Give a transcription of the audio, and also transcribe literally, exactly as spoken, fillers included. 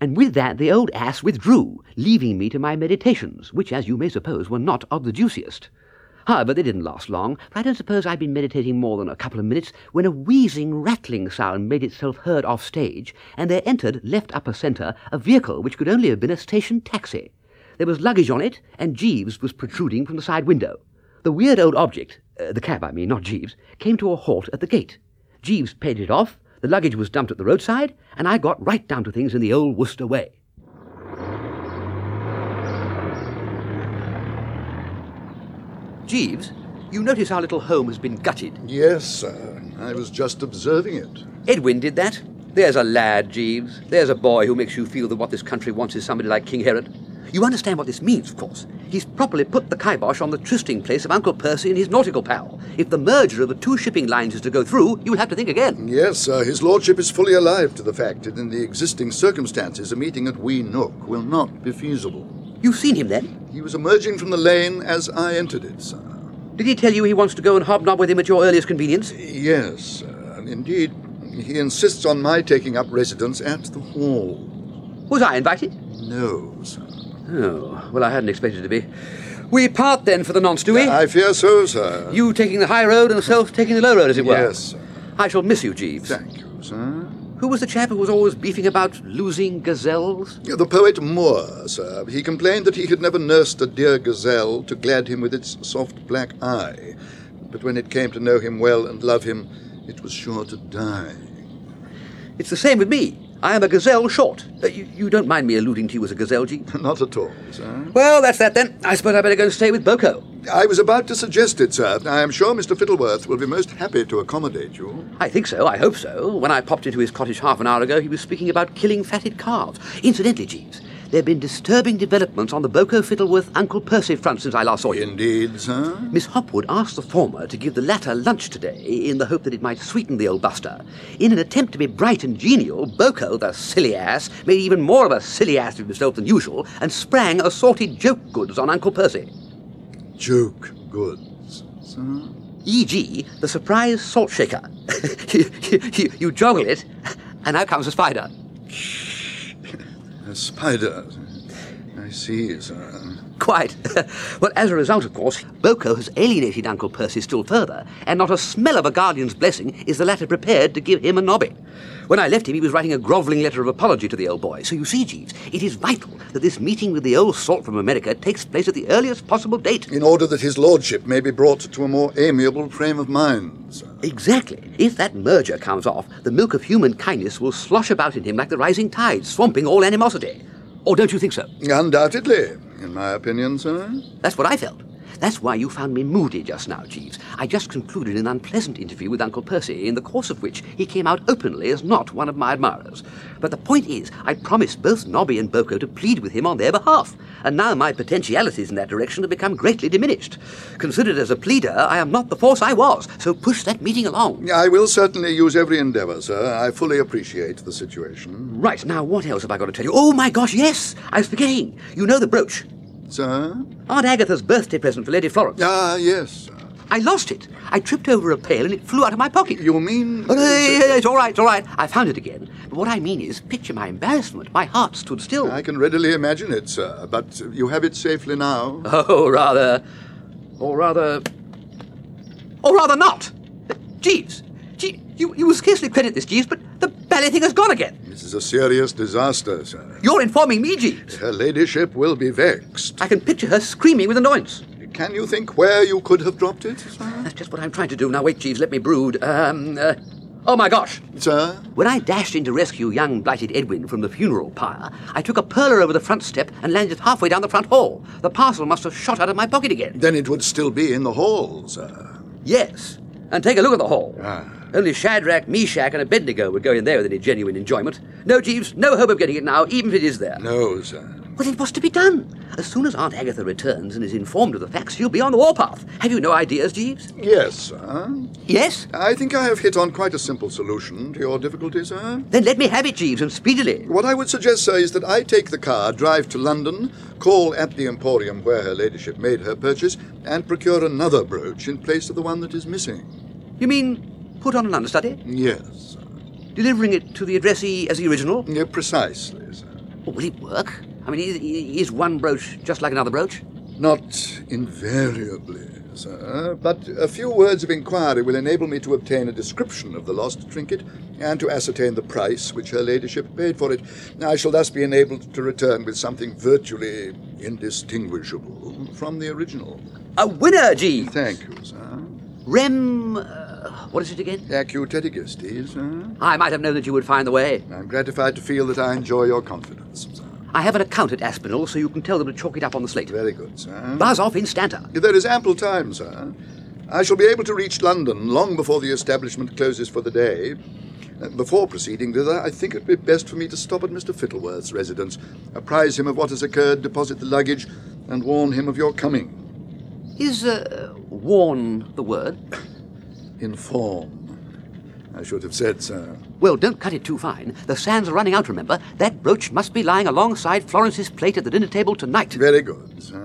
And with that the old ass withdrew, leaving me to my meditations, which, as you may suppose, were not of the juiciest. However, they didn't last long, for I don't suppose I'd been meditating more than a couple of minutes when a wheezing, rattling sound made itself heard off stage, and there entered, left upper centre, a vehicle which could only have been a station taxi. There was luggage on it, and Jeeves was protruding from the side window. The weird old object, uh, the cab I mean, not Jeeves, came to a halt at the gate. Jeeves paid it off, the luggage was dumped at the roadside, and I got right down to things in the old Worcester way. Jeeves, you notice our little home has been gutted? Yes, sir. I was just observing it. Edwin did that. There's a lad, Jeeves. There's a boy who makes you feel that what this country wants is somebody like King Herod. You understand what this means, of course. He's properly put the kibosh on the trysting place of Uncle Percy and his nautical pal. If the merger of the two shipping lines is to go through, you'll have to think again. Yes, sir. His lordship is fully alive to the fact that in the existing circumstances, a meeting at Wee Nook will not be feasible. You've seen him, then? He was emerging from the lane as I entered it, sir. Did he tell you he wants to go and hobnob with him at your earliest convenience? Yes, sir. Indeed, he insists on my taking up residence at the Hall. Was I invited? No, sir. Oh, well, I hadn't expected to be. We part then for the nonce, do we? I fear so, sir. You taking the high road and self taking the low road, as it were? Yes, sir. I shall miss you, Jeeves. Thank you, sir. Who was the chap who was always beefing about losing gazelles? The poet Moore, sir. He complained that he had never nursed a dear gazelle to glad him with its soft black eye. But when it came to know him well and love him, it was sure to die. It's the same with me. I am a gazelle short. Uh, you, you don't mind me alluding to you as a gazelle, Jeeves? Not at all, sir. Well, that's that then. I suppose I better go and stay with Boko. I was about to suggest it, sir. I am sure Mister Fittleworth will be most happy to accommodate you. I think so, I hope so. When I popped into his cottage half an hour ago, he was speaking about killing fatted calves. Incidentally, Jeeves, there have been disturbing developments on the Boko Fittleworth Uncle Percy front since I last saw you. Indeed, sir. Miss Hopwood asked the former to give the latter lunch today in the hope that it might sweeten the old buster. In an attempt to be bright and genial, Boko, the silly ass, made even more of a silly ass of himself than usual and sprang assorted joke goods on Uncle Percy. Joke goods, sir? for example, the surprise salt shaker. you, you, you joggle it, and out comes a spider. A spider? I see, sir. Quite. Well, as a result, of course, Boko has alienated Uncle Percy still further, and not a smell of a guardian's blessing is the latter prepared to give him a nobby. When I left him, he was writing a grovelling letter of apology to the old boy. So you see, Jeeves, it is vital that this meeting with the old salt from America takes place at the earliest possible date. In order that his lordship may be brought to a more amiable frame of mind, sir. Exactly. If that merger comes off, the milk of human kindness will slosh about in him like the rising tide, swamping all animosity. Or don't you think so? Undoubtedly, in my opinion, sir. That's what I felt. That's why you found me moody just now, Jeeves. I just concluded an unpleasant interview with Uncle Percy, in the course of which he came out openly as not one of my admirers. But the point is, I promised both Nobby and Boko to plead with him on their behalf, and now my potentialities in that direction have become greatly diminished. Considered as a pleader, I am not the force I was, so push that meeting along. I will certainly use every endeavour, sir. I fully appreciate the situation. Right, now what else have I got to tell you? Oh, my gosh, yes! I was forgetting. You know the brooch. Sir? Aunt Agatha's birthday present for Lady Florence. Ah, yes, sir. I lost it. I tripped over a pail and it flew out of my pocket. You mean... Oh, no, yeah, yeah, it's all right, it's all right. I found it again. But what I mean is, picture my embarrassment. My heart stood still. I can readily imagine it, sir. But you have it safely now. Oh, rather... Or rather... Or rather not. Jeeves. Gee, you, you will scarcely credit this, Jeeves, but the bally thing has gone again. This is a serious disaster, sir. You're informing me, Jeeves. Her ladyship will be vexed. I can picture her screaming with annoyance. Can you think where you could have dropped it, sir? That's just what I'm trying to do. Now, wait, Jeeves, let me brood. Um, uh, oh, my gosh. Sir? When I dashed in to rescue young blighted Edwin from the funeral pyre, I took a perler over the front step and landed halfway down the front hall. The parcel must have shot out of my pocket again. Then it would still be in the hall, sir. Yes. And take a look at the hall. Ah. Only Shadrach, Meshach, and Abednego would go in there with any genuine enjoyment. No, Jeeves, no hope of getting it now, even if it is there. No, sir. Well, then what's to be done? As soon as Aunt Agatha returns and is informed of the facts, she'll be on the warpath. Have you no ideas, Jeeves? Yes, sir. Yes? I think I have hit on quite a simple solution to your difficulty, sir. Then let me have it, Jeeves, and speedily. What I would suggest, sir, is that I take the car, drive to London, call at the Emporium where her ladyship made her purchase, and procure another brooch in place of the one that is missing. You mean put on an understudy? Yes, sir. Delivering it to the addressee as the original? Yeah, precisely, sir. Will it work? I mean, is, is one brooch just like another brooch? Not invariably, sir, but a few words of inquiry will enable me to obtain a description of the lost trinket and to ascertain the price which her ladyship paid for it. I shall thus be enabled to return with something virtually indistinguishable from the original. A winner, Jeeves! Thank you, sir. Rem... Uh, what is it again? Acutetigistes, sir. I might have known that you would find the way. I'm gratified to feel that I enjoy your confidence, sir. I have an account at Aspinall, so you can tell them to chalk it up on the slate. Very good, sir. Buzz off instanter. There is ample time, sir. I shall be able to reach London long before the establishment closes for the day. Uh, Before proceeding thither, I think it would be best for me to stop at Mister Fittleworth's residence, apprise him of what has occurred, deposit the luggage, and warn him of your coming. Is, uh, warn the word? Inform. I should have said, sir. Well, don't cut it too fine. The sands are running out, remember. That brooch must be lying alongside Florence's plate at the dinner table tonight. Very good, sir.